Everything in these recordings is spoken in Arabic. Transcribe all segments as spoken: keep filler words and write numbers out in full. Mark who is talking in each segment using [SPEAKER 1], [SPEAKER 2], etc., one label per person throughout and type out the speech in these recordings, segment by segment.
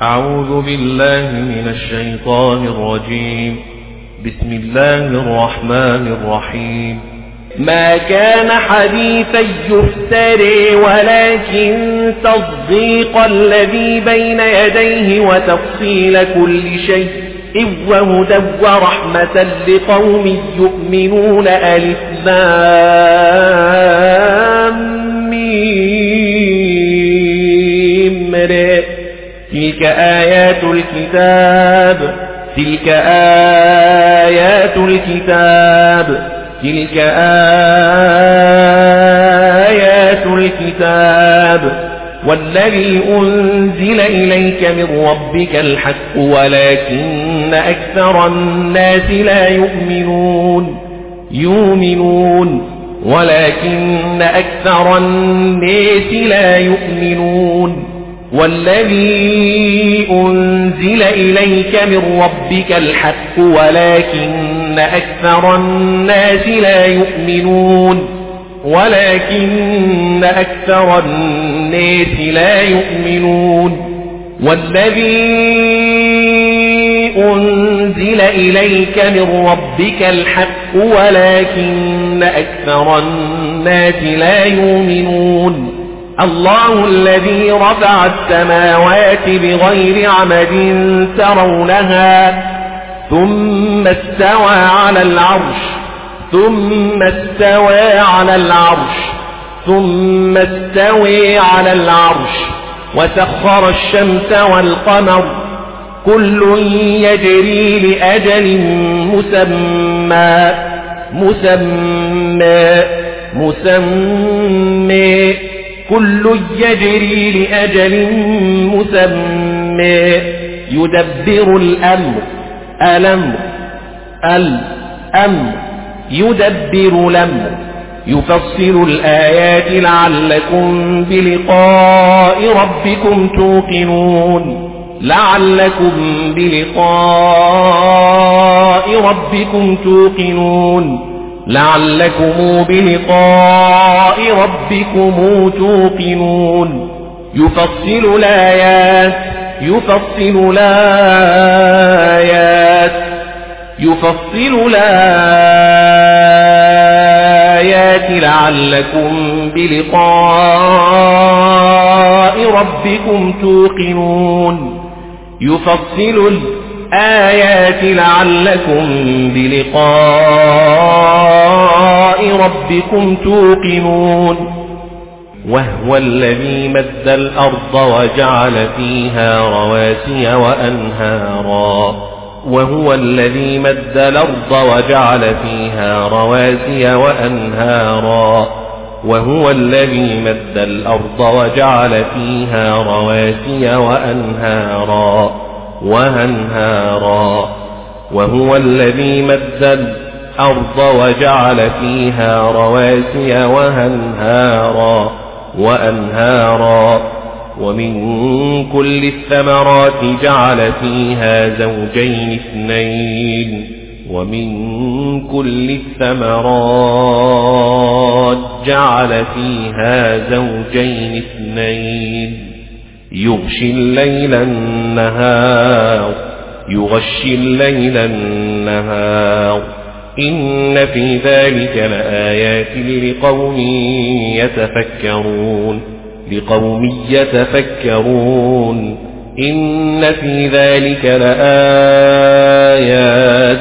[SPEAKER 1] أعوذ بالله من الشيطان الرجيم. بسم الله الرحمن الرحيم.
[SPEAKER 2] ما كان حديثا يفتري ولكن تصديق الذي بين يديه وتفصيل كل شيء وهدى ورحمة لقوم يؤمنون. ألف لام ميم. تلك آيات الكتاب تلك آيات الكتاب تلك آيات الكتاب والذي أنزل إليك من ربك الحق ولكن أكثر الناس لا يؤمنون يؤمنون ولكن أكثر الناس لا يؤمنون. والذي أنزل إليك من ربك الحق ولكن أكثر الناس لا يؤمنون ولكن أكثر الناس لا يؤمنون. والذي أنزل إليك من ربك الحق ولكن أكثر الناس لا يؤمنون. الله الذي رفع السماوات بغير عمد ترونها ثم استوى على العرش ثم استوى على العرش ثم استوى على العرش وسخر الشمس والقمر كل يجري لأجل مسمى مسمى مسمى كل يجري لأجل مسمى. يدبر الأمر الأمر الأمر يدبر الأمر يفصل الآيات لعلكم بلقاء ربكم توقنون لعلكم بلقاء ربكم توقنون لعلكم بلقاء ربكم توقنون. يفصل الآيات يفصل الآيات يفصل الآيات لعلكم بلقاء ربكم توقنون يفصل الآيات لعلكم بلقاء ربكم توقنون. وهو الذي مد الأرض وجعل فيها رواسي وأنهارا وهو الذي مد الأرض وجعل فيها رواسي وأنهارا وهو الذي مد الأرض وجعل فيها رواسي وأنهارا وأنهارا وهو الذي مد الأرض وجعل فيها رواسي وأنهارا وأنهارا ومن كل الثمرات جعل فيها زوجين اثنين ومن كل الثمرات جعل فيها زوجين اثنين يغشي الليل النهار يغشي الليل النهار إن في ذلك لآيات لقوم يتفكرون لقوم يتفكرون إن في ذلك لآيات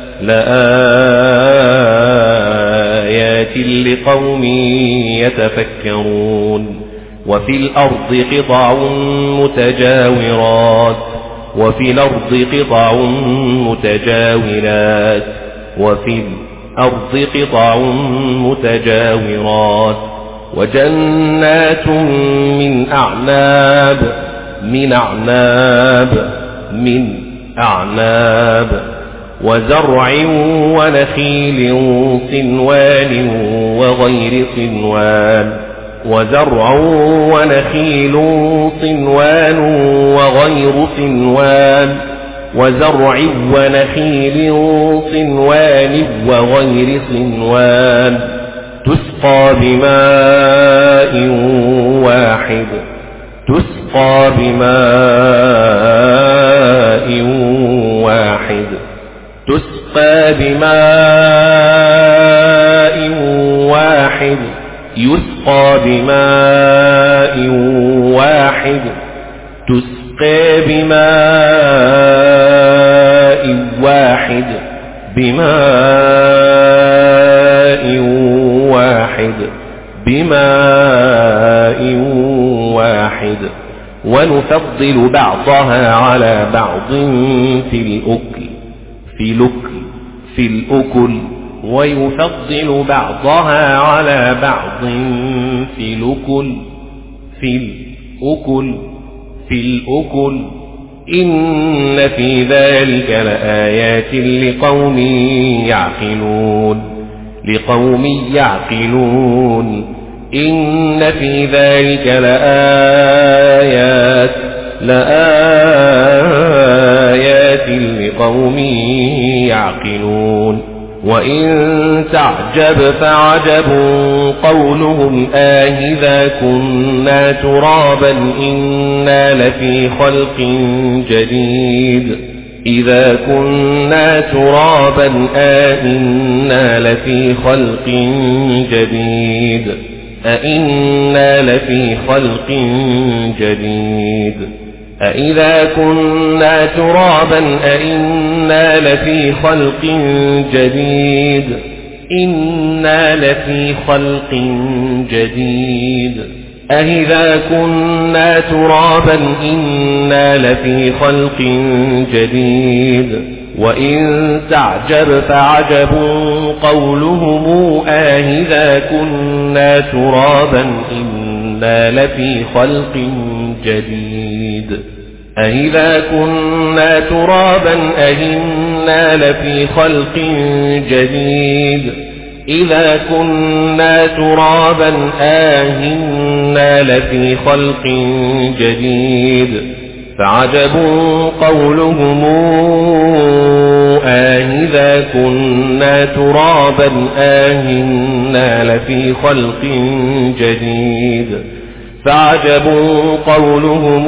[SPEAKER 2] لآيات لقوم يتفكرون. وفي الأرض قطع متجاورات وفي الأرض قطع متجاورات وفي الأرض قطع متجاورات وجنات من أعناب من أعناب من أعناب وزرع ونخيل صنوان وغير صنوان وزرع ونخيل صنوان وغير صنوان وزرع ونخيل صنوان وغير صنوان تسقى بماء واحد تسقى بماء يسقى بماء واحد بماء واحد بماء واحد ونفضل بعضها على بعض في الأكل في الأكل في الأكل ويفضل بعضها على بعض في الأكل في الأكل في الأكل إن في ذلك لآيات لقوم يعقلون لقوم يعقلون إن في ذلك لآيات لآيات لقوم يعقلون وإن تعجب فعجب قولهم آهذا كنا ترابا إنا لفي خلق جديد إذا كنا ترابا أئنا لفي خلق جديد أئنا لفي خلق جديد أئذا كنا ترابا أئنا لفي خلق جديد إنا لفي خلق جديد أئذا كنا ترابا إنا لفي خلق جديد وإن تعجب فعجب قولهم آهذا كنا ترابا إنا لفي خلق جديد أئذا كنا ترابا أئنا لفي خلق جديد إذا كنا ترابا آئنا لفي خلق جديد فعجب قولهم آئذا كنا ترابا آئنا لفي خلق جديد فعجب قولهم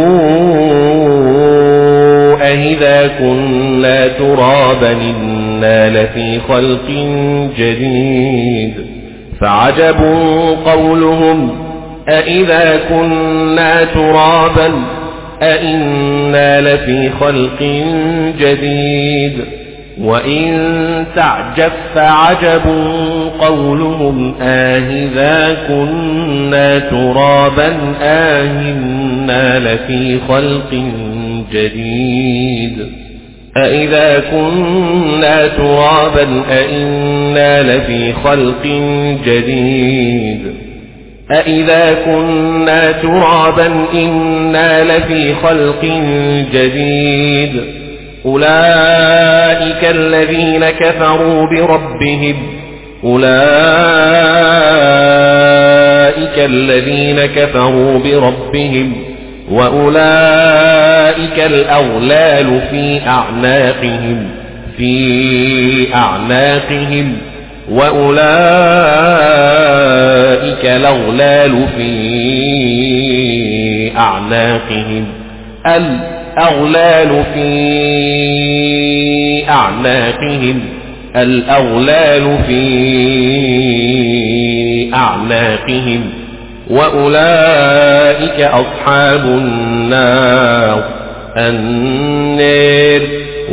[SPEAKER 2] أئذا كنا ترابا إنا لفي خلق جديد فعجب قولهم أئذا كنا ترابا أئنا لفي خلق جديد وإن تعجب فعجب قولهم آهذا كنا ترابا آئنا لفي خلق جديد أئذا كنا ترابا أئنا لفي خلق جديد أئذا كنا ترابا إنا لفي خلق جديد أولئك الذين كفروا بربهم أولئك الذين كفروا بربهم وأولئك الأغلال في أعناقهم في أعناقهم وأولئك الأغلال في أعناقهم الأغلال في أعناقهم الأغلال في أعناقهم وأولئك أصحاب النار النار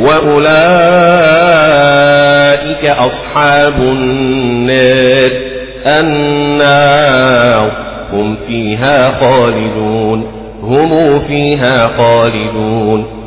[SPEAKER 2] وأولئك أصحاب النار النار هم فيها خالدون هم فيها خالدون